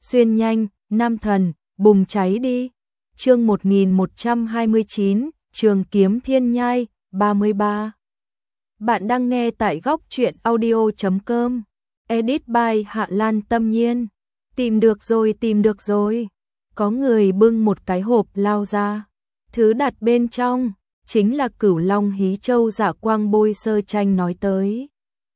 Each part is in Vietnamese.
xuyên nhanh, nam thần, bùng cháy đi. Chương 1129, Trường kiếm thiên nhai, 33. Bạn đang nghe tại góc truyện audio.com. Edit by Hạ Lan Tâm Nhiên. Tìm được rồi. Có người bưng một cái hộp lao ra. Thứ đặt bên trong chính là Cửu Long Hí Châu Dạ Quang Bôi Sơ Tranh nói tới.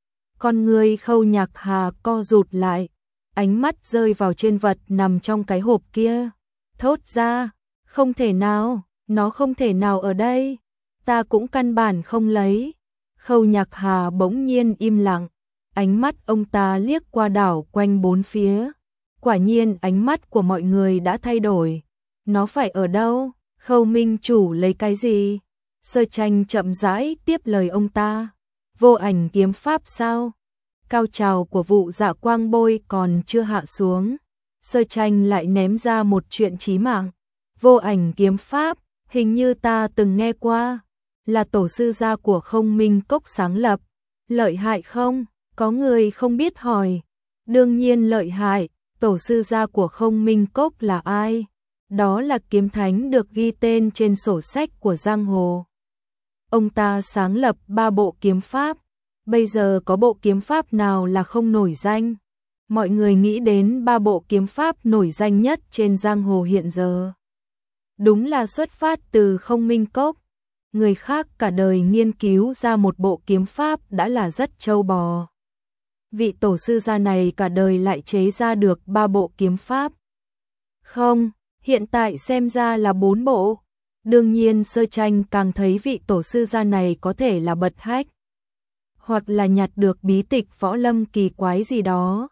Con người Khâu Nhạc Hà co rụt lại, ánh mắt rơi vào trên vật nằm trong cái hộp kia. Thốt ra, không thể nào, nó không thể nào ở đây, ta cũng căn bản không lấy. Khâu Nhạc Hà bỗng nhiên im lặng, ánh mắt ông ta liếc qua đảo quanh bốn phía. Quả nhiên ánh mắt của mọi người đã thay đổi. Nó phải ở đâu? Khâu Minh Chủ lấy cái gì? Sơ Tranh chậm rãi tiếp lời ông ta. Vô ảnh kiếm pháp sao? Cao trào của vụ Dạ Quang Bôi còn chưa hạ xuống, Sơ Tranh lại ném ra một chuyện chí mạng. Vô ảnh kiếm pháp, hình như ta từng nghe qua, là tổ sư gia của Không Minh Cốc sáng lập. Lợi hại không? Có người không biết hỏi. Đương nhiên lợi hại, tổ sư gia của Không Minh Cốc là ai? Đó là kiếm thánh được ghi tên trên sổ sách của giang hồ. Ông ta sáng lập 3 bộ kiếm pháp. Bây giờ có bộ kiếm pháp nào là không nổi danh? Mọi người nghĩ đến 3 bộ kiếm pháp nổi danh nhất trên giang hồ hiện giờ. Đúng là xuất phát từ Không Minh Cốc. Người khác cả đời nghiên cứu ra một bộ kiếm pháp đã là rất trâu bò. Vị tổ sư gia này cả đời lại chế ra được 3 bộ kiếm pháp. Không, hiện tại xem ra là 4 bộ. Đương nhiên Sơ Tranh càng thấy vị tổ sư gia này có thể là bật hách, hoặc là nhặt được bí tịch võ lâm kỳ quái gì đó.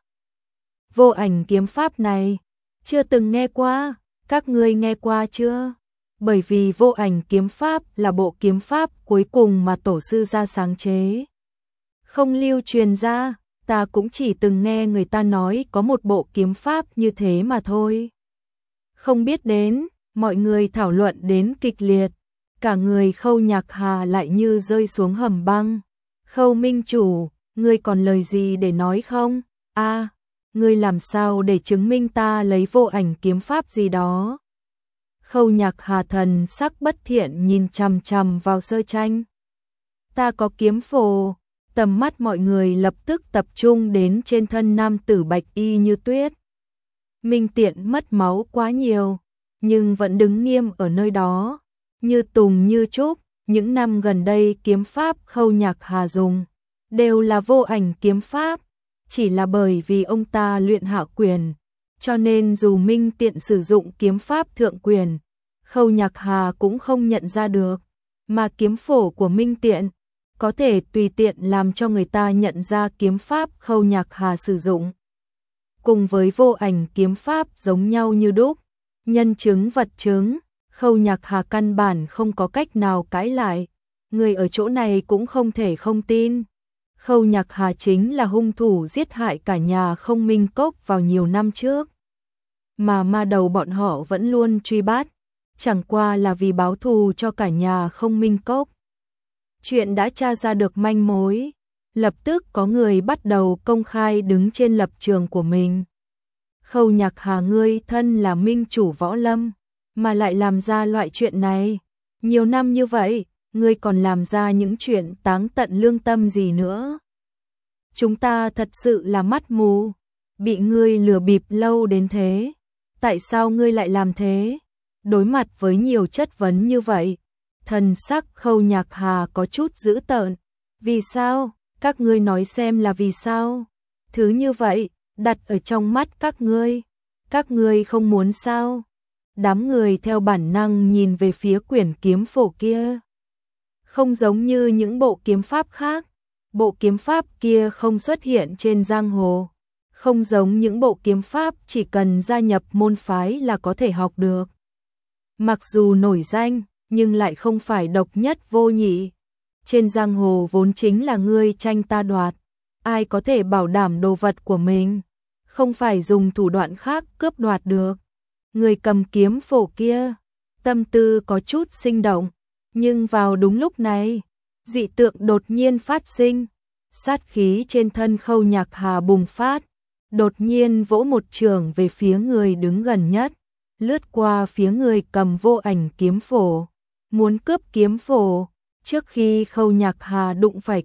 Vô ảnh kiếm pháp này, chưa từng nghe qua, các ngươi nghe qua chưa? Bởi vì vô ảnh kiếm pháp là bộ kiếm pháp cuối cùng mà tổ sư gia sáng chế. Không lưu truyền ra, ta cũng chỉ từng nghe người ta nói có một bộ kiếm pháp như thế mà thôi. Không biết đến, mọi người thảo luận đến kịch liệt, cả người Khâu Nhạc Hà lại như rơi xuống hầm băng. Khâu Minh Chủ, ngươi còn lời gì để nói không? Ngươi làm sao để chứng minh ta lấy vô ảnh kiếm pháp gì đó? Khâu Nhạc Hà thần sắc bất thiện nhìn chằm chằm vào Sơ Tranh. Ta có kiếm phổ. Tầm mắt mọi người lập tức tập trung đến trên thân nam tử bạch y như tuyết. Minh Tiện mất máu quá nhiều, nhưng vẫn đứng nghiêm ở nơi đó, như tùng như trúc. Những năm gần đây kiếm pháp Khâu Nhạc Hà dùng đều là vô ảnh kiếm pháp, chỉ là bởi vì ông ta luyện hạ quyền, cho nên dù Minh Tiện sử dụng kiếm pháp thượng quyền, Khâu Nhạc Hà cũng không nhận ra được, mà kiếm phổ của Minh Tiện có thể tùy tiện làm cho người ta nhận ra kiếm pháp Khâu Nhạc Hà sử dụng. Cùng với vô ảnh kiếm pháp giống nhau như đúc, nhân chứng vật chứng, Khâu Nhạc Hà căn bản không có cách nào cãi lại. Người ở chỗ này cũng không thể không tin. Khâu Nhạc Hà chính là hung thủ giết hại cả nhà Không Minh Cốc vào nhiều năm trước. Mà ma đầu bọn họ vẫn luôn truy bắt, chẳng qua là vì báo thù cho cả nhà Không Minh Cốc. Chuyện đã tra ra được manh mối, lập tức có người bắt đầu công khai đứng trên lập trường của mình. Khâu Nhạc Hà, ngươi thân là minh chủ võ lâm, mà lại làm ra loại chuyện này. Nhiều năm như vậy, ngươi còn làm ra những chuyện táng tận lương tâm gì nữa? Chúng ta thật sự là mắt mù, bị ngươi lừa bịp lâu đến thế. Tại sao ngươi lại làm thế? Đối mặt với nhiều chất vấn như vậy, thần sắc Khâu Nhạc Hà có chút dữ tợn. Vì sao? Các ngươi nói xem là vì sao? Thứ như vậy, đặt ở trong mắt các ngươi không muốn sao? Đám người theo bản năng nhìn về phía quyển kiếm phổ kia. Không giống như những bộ kiếm pháp khác, bộ kiếm pháp kia không xuất hiện trên giang hồ. Không giống những bộ kiếm pháp chỉ cần gia nhập môn phái là có thể học được. Mặc dù nổi danh, nhưng lại không phải độc nhất vô nhị. Trên giang hồ vốn chính là ngươi tranh ta đoạt. Ai có thể bảo đảm đồ vật của mình, không phải dùng thủ đoạn khác cướp đoạt được. Người cầm kiếm phổ kia, tâm tư có chút sinh động, nhưng vào đúng lúc này, dị tượng đột nhiên phát sinh, sát khí trên thân Khâu Nhạc Hà bùng phát, đột nhiên vỗ một chưởng về phía người đứng gần nhất, lướt qua phía người cầm vô ảnh kiếm phổ, muốn cướp kiếm phổ. Trước khi Khâu Nhạc Hà đụng phải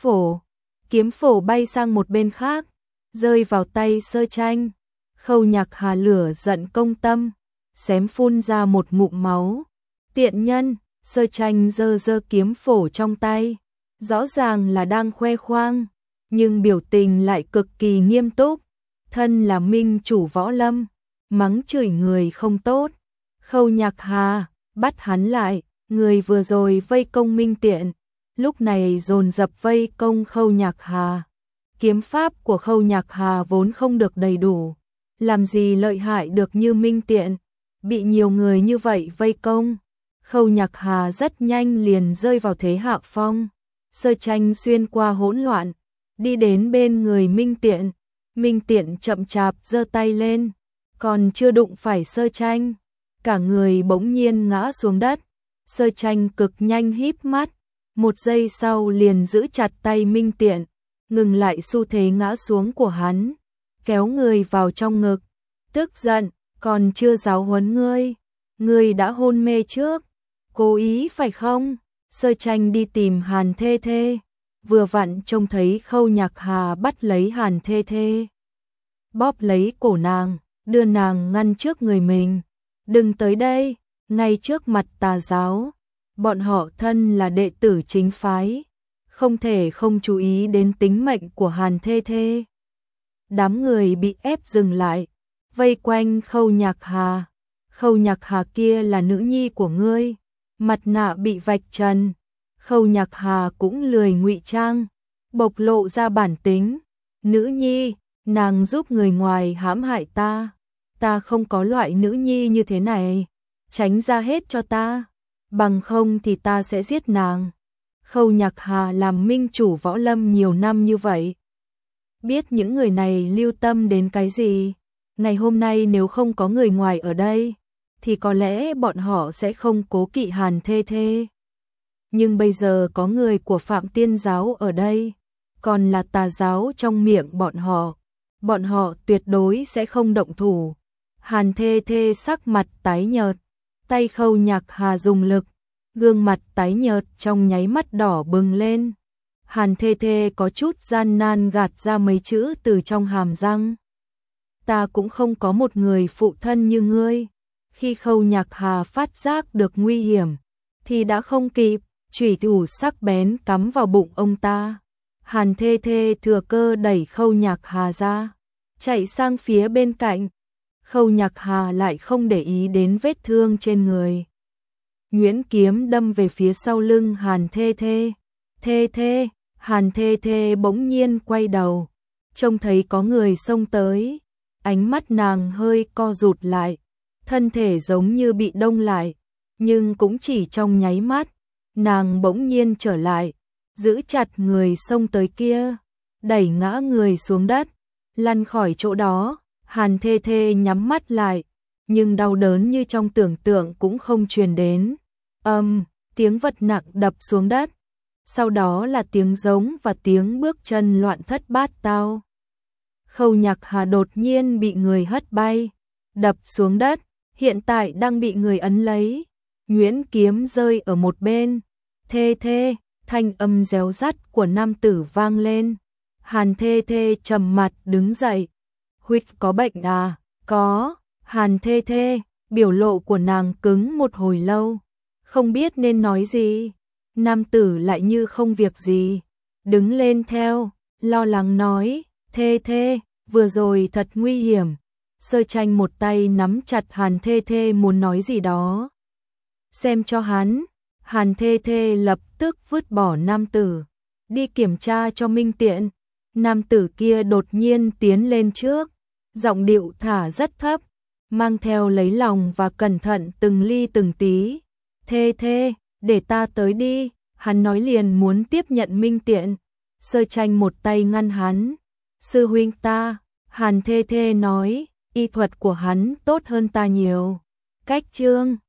kiếm phổ bay sang một bên khác, rơi vào tay Sơ Tranh. Khâu Nhạc Hà lửa giận công tâm, xém phun ra một ngụm máu. Tiện nhân! Sơ Tranh giơ kiếm phổ trong tay, rõ ràng là đang khoe khoang, nhưng biểu tình lại cực kỳ nghiêm túc. Thân là minh chủ võ lâm, mắng chửi người không tốt. Khâu Nhạc Hà bắt hắn lại, người vừa rồi vây công Minh Tiện, lúc này dồn dập vây công Khâu Nhạc Hà. Kiếm pháp của Khâu Nhạc Hà vốn không được đầy đủ, làm gì lợi hại được như Minh Tiện, bị nhiều người như vậy vây công. Khâu Nhạc Hà rất nhanh liền rơi vào thế hạ phong. Sơ Tranh xuyên qua hỗn loạn, đi đến bên người Minh Tiện. Minh Tiện chậm chạp giơ tay lên, còn chưa đụng phải Sơ Tranh, cả người bỗng nhiên ngã xuống đất. Sơ Tranh cực nhanh híp mắt, một giây sau liền giữ chặt tay Minh Tiện, ngừng lại xu thế ngã xuống của hắn, kéo người vào trong ngực. Tức giận, còn chưa giáo huấn ngươi đã hôn mê trước, cố ý phải không? Sơ Tranh đi tìm Hàn Thê Thê, vừa vặn trông thấy Khâu Nhạc Hà bắt lấy Hàn Thê Thê, bóp lấy cổ nàng, đưa nàng ngăn trước người mình. Đừng tới đây, ngay trước mặt tà giáo, bọn họ thân là đệ tử chính phái, không thể không chú ý đến tính mệnh của Hàn Thê Thê. Đám người bị ép dừng lại, vây quanh Khâu Nhạc Hà. Khâu Nhạc Hà kia là nữ nhi của ngươi. Mặt nạ bị vạch trần, Khâu Nhạc Hà cũng lười ngụy trang, bộc lộ ra bản tính. Nữ nhi, nàng giúp người ngoài hãm hại ta không có loại nữ nhi như thế này, tránh ra hết cho ta, bằng không thì ta sẽ giết nàng. Khâu Nhạc Hà làm minh chủ võ lâm nhiều năm như vậy, biết những người này lưu tâm đến cái gì. Ngày hôm nay nếu không có người ngoài ở đây, thì có lẽ bọn họ sẽ không cố kỵ Hàn Thê Thê. Nhưng bây giờ có người của Phạm Tiên Giáo ở đây, còn là tà giáo trong miệng bọn họ tuyệt đối sẽ không động thủ. Hàn Thê Thê sắc mặt tái nhợt, tay Khâu Nhạc Hà dùng lực, gương mặt tái nhợt trong nháy mắt đỏ bừng lên. Hàn Thê Thê có chút gian nan gạt ra mấy chữ từ trong hàm răng. Ta cũng không có một người phụ thân như ngươi. Khi Khâu Nhạc Hà phát giác được nguy hiểm, thì đã không kịp, chủy thủ sắc bén cắm vào bụng ông ta. Hàn Thê Thê thừa cơ đẩy Khâu Nhạc Hà ra, chạy sang phía bên cạnh. Khâu Nhạc Hà lại không để ý đến vết thương trên người. Nhuyễn kiếm đâm về phía sau lưng Hàn Thê Thê. Thê Thê, Hàn Thê Thê bỗng nhiên quay đầu, trông thấy có người xông tới, ánh mắt nàng hơi co rụt lại, thân thể giống như bị đông lại, nhưng cũng chỉ trong nháy mắt, nàng bỗng nhiên trở lại, giữ chặt người xông tới kia, đẩy ngã người xuống đất, lăn khỏi chỗ đó. Hàn Thê Thê nhắm mắt lại, nhưng đau đớn như trong tưởng tượng cũng không truyền đến. Tiếng vật nặng đập xuống đất, sau đó là tiếng giống và tiếng bước chân loạn thất bát tao. Khâu Nhạc Hà đột nhiên bị người hất bay, đập xuống đất, hiện tại đang bị người ấn lấy. Nhuyễn kiếm rơi ở một bên. Thê Thê, thanh âm réo rắt của nam tử vang lên. Hàn Thê Thê trầm mặt đứng dậy. Huynh có bệnh à? Có. Hàn Thê Thê, biểu lộ của nàng cứng một hồi lâu, không biết nên nói gì. Nam tử lại như không việc gì, đứng lên theo, lo lắng nói, Thê Thê, vừa rồi thật nguy hiểm. Sơ Tranh một tay nắm chặt Hàn Thê Thê muốn nói gì đó. Xem cho hắn. Hàn Thê Thê lập tức vứt bỏ nam tử, đi kiểm tra cho Minh Tiện. Nam tử kia đột nhiên tiến lên trước, giọng điệu thả rất thấp, mang theo lấy lòng và cẩn thận từng ly từng tí. Thê Thê, để ta tới đi. Hắn nói liền muốn tiếp nhận Minh Tiện. Sơ Tranh một tay ngăn hắn. Sư huynh ta. Hàn Thê Thê nói, y thuật của hắn tốt hơn ta nhiều. Cách chương